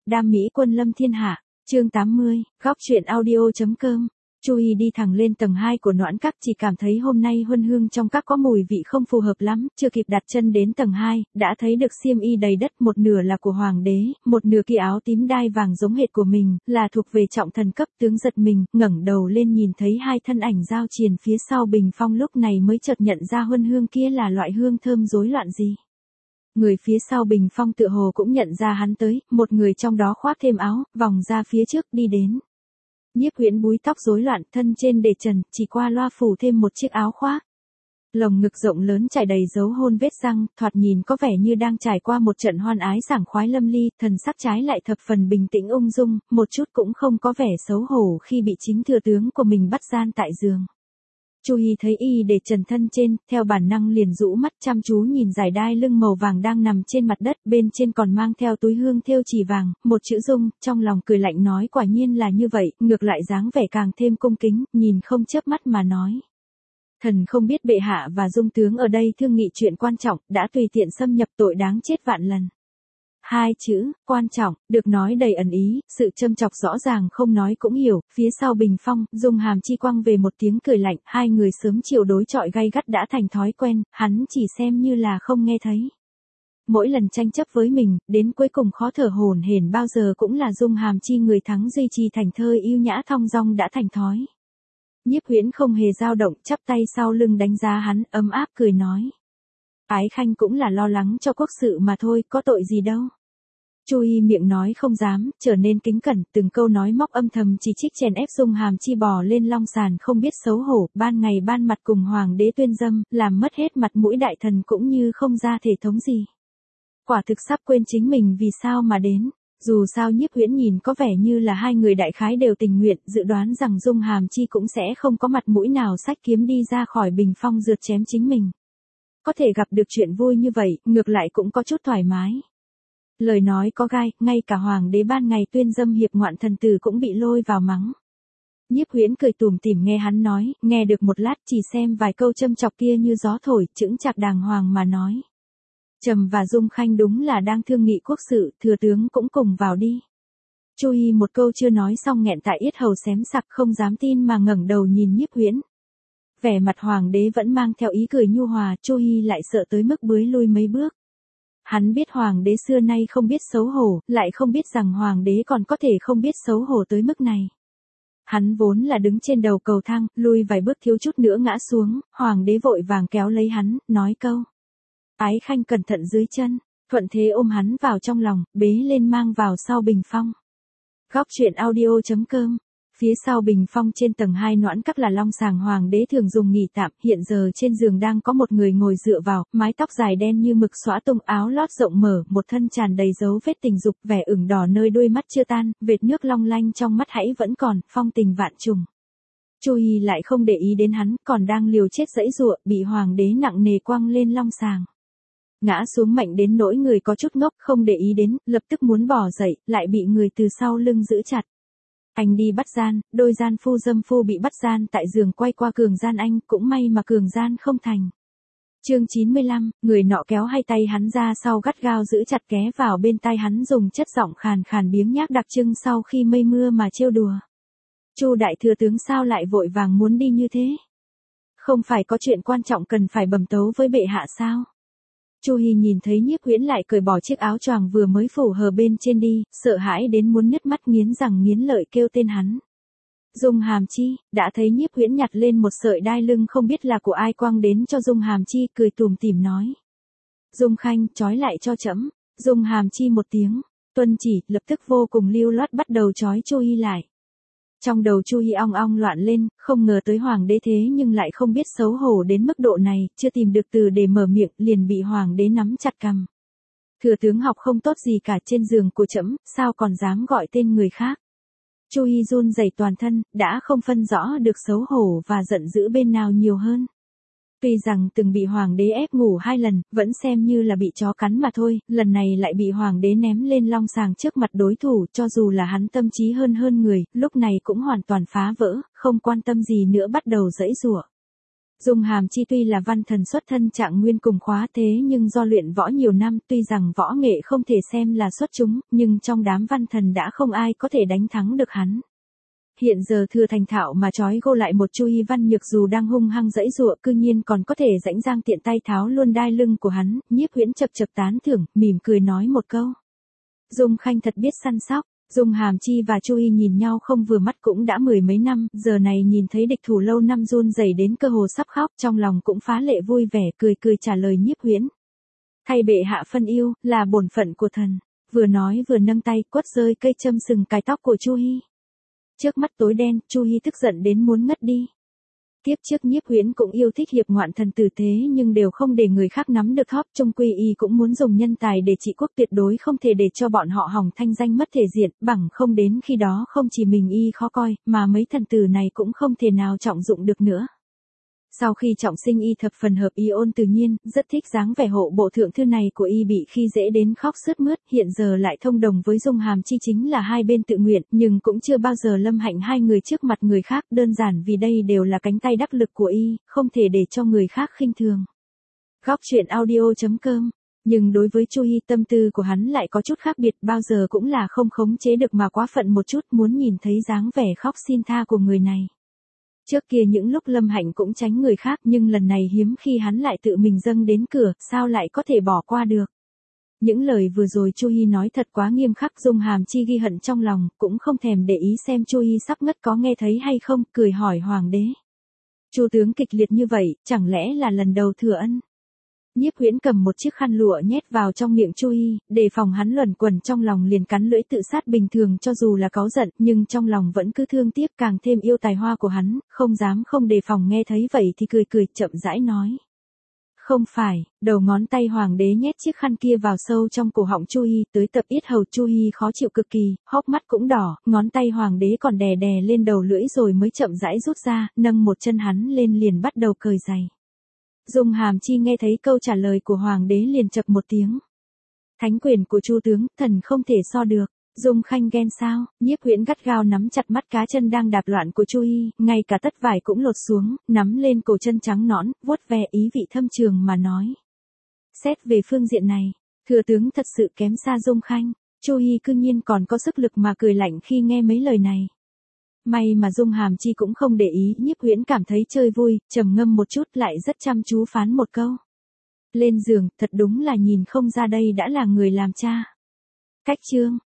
đam mỹ quân lâm thiên hạ, chương 80, góc truyện audio.com. Chu Hi đi thẳng lên tầng 2 của Noãn Các, chỉ cảm thấy hôm nay huân hương trong các có mùi vị không phù hợp lắm, chưa kịp đặt chân đến tầng 2, đã thấy được xiêm y đầy đất, một nửa là của hoàng đế, một nửa kia áo tím đai vàng giống hệt của mình, là thuộc về trọng thần cấp. Tướng giật mình, ngẩng đầu lên nhìn thấy hai thân ảnh giao triền phía sau bình phong, lúc này mới chợt nhận ra huân hương kia là loại hương thơm rối loạn gì. Người phía sau bình phong tựa hồ cũng nhận ra hắn tới, một người trong đó khoác thêm áo, vòng ra phía trước đi đến. Nhiếp Huyễn búi tóc rối loạn, thân trên để trần, chỉ qua loa phủ thêm một chiếc áo khoác. Lồng ngực rộng lớn trải đầy dấu hôn vết răng, thoạt nhìn có vẻ như đang trải qua một trận hoan ái sảng khoái lâm ly, thần sắc trái lại thập phần bình tĩnh ung dung, một chút cũng không có vẻ xấu hổ khi bị chính thừa tướng của mình bắt gian tại giường. Chu Hi thấy y để trần thân trên, theo bản năng liền rũ mắt chăm chú nhìn dải đai lưng màu vàng đang nằm trên mặt đất, bên trên còn mang theo túi hương thêu chỉ vàng, một chữ Dung, trong lòng cười lạnh nói quả nhiên là như vậy, ngược lại dáng vẻ càng thêm cung kính, nhìn không chớp mắt mà nói. Thần không biết bệ hạ và Dung tướng ở đây thương nghị chuyện quan trọng, đã tùy tiện xâm nhập, tội đáng chết vạn lần. Hai chữ, quan trọng, được nói đầy ẩn ý, sự châm chọc rõ ràng không nói cũng hiểu, phía sau bình phong, Dung Hàm Chi quăng về một tiếng cười lạnh, hai người sớm chiều đối chọi gay gắt đã thành thói quen, hắn chỉ xem như là không nghe thấy. Mỗi lần tranh chấp với mình, đến cuối cùng khó thở hổn hển bao giờ cũng là Dung Hàm Chi người thắng, duy trì thành thơ yêu nhã thong dong đã thành thói. Nhiếp Huyễn không hề dao động, chắp tay sau lưng đánh giá hắn, ấm áp cười nói. Ái khanh cũng là lo lắng cho quốc sự mà thôi, có tội gì đâu. Chu Hi miệng nói không dám, trở nên kính cẩn, từng câu nói móc âm thầm chỉ trích chèn ép Dung Hàm Chi bò lên long sàn không biết xấu hổ, ban ngày ban mặt cùng hoàng đế tuyên dâm, làm mất hết mặt mũi đại thần cũng như không ra thể thống gì. Quả thực sắp quên chính mình vì sao mà đến. Dù sao Nhiếp Huyễn nhìn có vẻ như là hai người đại khái đều tình nguyện, dự đoán rằng Dung Hàm Chi cũng sẽ không có mặt mũi nào xách kiếm đi ra khỏi bình phong rượt chém chính mình. Có thể gặp được chuyện vui như vậy, ngược lại cũng có chút thoải mái. Lời nói có gai, ngay cả hoàng đế ban ngày tuyên dâm hiệp ngoạn thần tử cũng bị lôi vào mắng. Nhiếp Huyễn cười tủm tỉm nghe hắn nói, nghe được một lát chỉ xem vài câu châm chọc kia như gió thổi, chững chạc đàng hoàng mà nói. Trầm và Dung Khanh đúng là đang thương nghị quốc sự, thừa tướng cũng cùng vào đi. Chu Hi một câu chưa nói xong nghẹn tại yết hầu xém sặc, không dám tin mà ngẩng đầu nhìn Nhiếp Huyễn. Vẻ mặt hoàng đế vẫn mang theo ý cười nhu hòa, Chu Hi lại sợ tới mức bưới lui mấy bước. Hắn biết hoàng đế xưa nay không biết xấu hổ, lại không biết rằng hoàng đế còn có thể không biết xấu hổ tới mức này. Hắn vốn là đứng trên đầu cầu thang, lui vài bước thiếu chút nữa ngã xuống, hoàng đế vội vàng kéo lấy hắn, nói câu. Ái khanh cẩn thận dưới chân, thuận thế ôm hắn vào trong lòng, bế lên mang vào sau bình phong. Góc truyện audio.com. Phía sau bình phong trên tầng 2 Noãn Các là long sàng hoàng đế thường dùng nghỉ tạm, hiện giờ trên giường đang có một người ngồi dựa vào, mái tóc dài đen như mực xõa tung, áo lót rộng mở, một thân tràn đầy dấu vết tình dục, vẻ ửng đỏ nơi đuôi mắt chưa tan, vệt nước long lanh trong mắt hãy vẫn còn, phong tình vạn trùng. Chu Hi lại không để ý đến hắn, còn đang liều chết giãy giụa, bị hoàng đế nặng nề quăng lên long sàng. Ngã xuống mạnh đến nỗi người có chút ngốc, không để ý đến, lập tức muốn bỏ dậy, lại bị người từ sau lưng giữ chặt. Anh đi bắt gian, đôi gian phu dâm phu bị bắt gian tại giường quay qua cường gian anh, cũng may mà cường gian không thành. Chương 95, người nọ kéo hai tay hắn ra sau gắt gao giữ chặt ké vào bên tai hắn dùng chất giọng khàn khàn biếng nhác đặc trưng sau khi mây mưa mà trêu đùa. Chu đại thừa tướng sao lại vội vàng muốn đi như thế? Không phải có chuyện quan trọng cần phải bẩm tấu với bệ hạ sao? Chu Hi nhìn thấy Nhiếp Huyễn lại cởi bỏ chiếc áo choàng vừa mới phủ hờ bên trên đi, sợ hãi đến muốn nứt mắt nghiến răng nghiến lợi kêu tên hắn. Dung Hàm Chi, đã thấy Nhiếp Huyễn nhặt lên một sợi đai lưng không biết là của ai quăng đến cho Dung Hàm Chi, cười tủm tỉm nói. Dung Khanh, trói lại cho trẫm. Dung Hàm Chi một tiếng, tuân chỉ, lập tức vô cùng lưu loát bắt đầu trói Chu Hi lại. Trong đầu Chu Hi ong ong loạn lên, không ngờ tới hoàng đế thế nhưng lại không biết xấu hổ đến mức độ này, chưa tìm được từ để mở miệng, liền bị hoàng đế nắm chặt cằm. Thừa tướng học không tốt gì cả, trên giường của trẫm, sao còn dám gọi tên người khác. Chu Hi run rẩy toàn thân, đã không phân rõ được xấu hổ và giận dữ bên nào nhiều hơn. Tuy rằng từng bị hoàng đế ép ngủ 2 lần, vẫn xem như là bị chó cắn mà thôi, lần này lại bị hoàng đế ném lên long sàng trước mặt đối thủ, cho dù là hắn tâm trí hơn người, lúc này cũng hoàn toàn phá vỡ, không quan tâm gì nữa bắt đầu giãy giụa. Dung Hàm Chi tuy là văn thần xuất thân trạng nguyên cùng khóa thế nhưng do luyện võ nhiều năm, tuy rằng võ nghệ không thể xem là xuất chúng, nhưng trong đám văn thần đã không ai có thể đánh thắng được hắn. Hiện giờ thừa thành thạo mà trói gô lại một Chu Y Văn Nhược dù đang hung hăng dẫy dụa, cư nhiên còn có thể rãnh rang tiện tay tháo luôn đai lưng của hắn. Nhiếp Huyễn chập chập tán thưởng, mỉm cười nói một câu. Dung Khanh thật biết săn sóc. Dung Hàm Chi và Chu Y nhìn nhau không vừa mắt cũng đã mười mấy năm, giờ này nhìn thấy địch thủ lâu năm run rẩy đến cơ hồ sắp khóc, trong lòng cũng phá lệ vui vẻ, cười cười trả lời Nhiếp Huyễn. Thay bệ hạ phân yêu, là bổn phận của thần. Vừa nói vừa nâng tay quất rơi cây châm sừng cài tóc của Chu Y. Trước mắt tối đen, Chu Hi tức giận đến muốn ngất đi. Tiếp trước Nhiếp Huyễn cũng yêu thích hiệp ngoạn thần tử thế nhưng đều không để người khác nắm được thóp, chung quy y cũng muốn dùng nhân tài để trị quốc, tuyệt đối không thể để cho bọn họ hỏng thanh danh mất thể diện, bằng không đến khi đó không chỉ mình y khó coi, mà mấy thần tử này cũng không thể nào trọng dụng được nữa. Sau khi trọng sinh y thập phần hợp y ôn tự nhiên, rất thích dáng vẻ hộ bộ thượng thư này của y, bị khi dễ đến khóc sướt mướt, hiện giờ lại thông đồng với Dung Hàm Chi, chính là hai bên tự nguyện, nhưng cũng chưa bao giờ lâm hạnh hai người trước mặt người khác, đơn giản vì đây đều là cánh tay đắc lực của y, không thể để cho người khác khinh thường. Góc truyện audio.com. Nhưng đối với Chu Hi, tâm tư của hắn lại có chút khác biệt, bao giờ cũng là không khống chế được mà quá phận một chút, muốn nhìn thấy dáng vẻ khóc xin tha của người này. Trước kia những lúc Lâm Hạnh cũng tránh người khác, nhưng lần này hiếm khi hắn lại tự mình dâng đến cửa, sao lại có thể bỏ qua được. Những lời vừa rồi Chu Hi nói thật quá nghiêm khắc, Dung Hàm Chi ghi hận trong lòng, cũng không thèm để ý xem Chu Hi sắp ngất có nghe thấy hay không, cười hỏi hoàng đế. Chu tướng kịch liệt như vậy, chẳng lẽ là lần đầu thừa ân? Nhiếp Huyễn cầm một chiếc khăn lụa nhét vào trong miệng Chu Hi, đề phòng hắn luẩn quẩn trong lòng liền cắn lưỡi tự sát. Bình thường cho dù là cáu giận, nhưng trong lòng vẫn cứ thương tiếc, càng thêm yêu tài hoa của hắn, không dám không đề phòng, nghe thấy vậy thì cười cười chậm rãi nói. Không phải, đầu ngón tay hoàng đế nhét chiếc khăn kia vào sâu trong cổ họng Chu Hi, tới tập yết hầu Chu Hi khó chịu cực kỳ, hốc mắt cũng đỏ, ngón tay hoàng đế còn đè đè lên đầu lưỡi rồi mới chậm rãi rút ra, nâng một chân hắn lên liền bắt đầu cởi giày. Dung Hàm Chi nghe thấy câu trả lời của hoàng đế liền chậc một tiếng. Thánh quyền của Chu tướng, thần không thể so được. Dung Khanh ghen sao? Nhiếp Huyễn gắt gao nắm chặt mắt cá chân đang đạp loạn của Chu Hi, ngay cả tất vải cũng lột xuống, nắm lên cổ chân trắng nõn, vuốt ve ý vị thâm trường mà nói. Xét về phương diện này, thừa tướng thật sự kém xa Dung Khanh. Chu Hi cư nhiên còn có sức lực mà cười lạnh khi nghe mấy lời này. May mà Dung Hàm Chi cũng không để ý, Nhiếp Huyễn cảm thấy chơi vui, trầm ngâm một chút lại rất chăm chú phán một câu. Lên giường, thật đúng là nhìn không ra đây đã là người làm cha. Cách chương.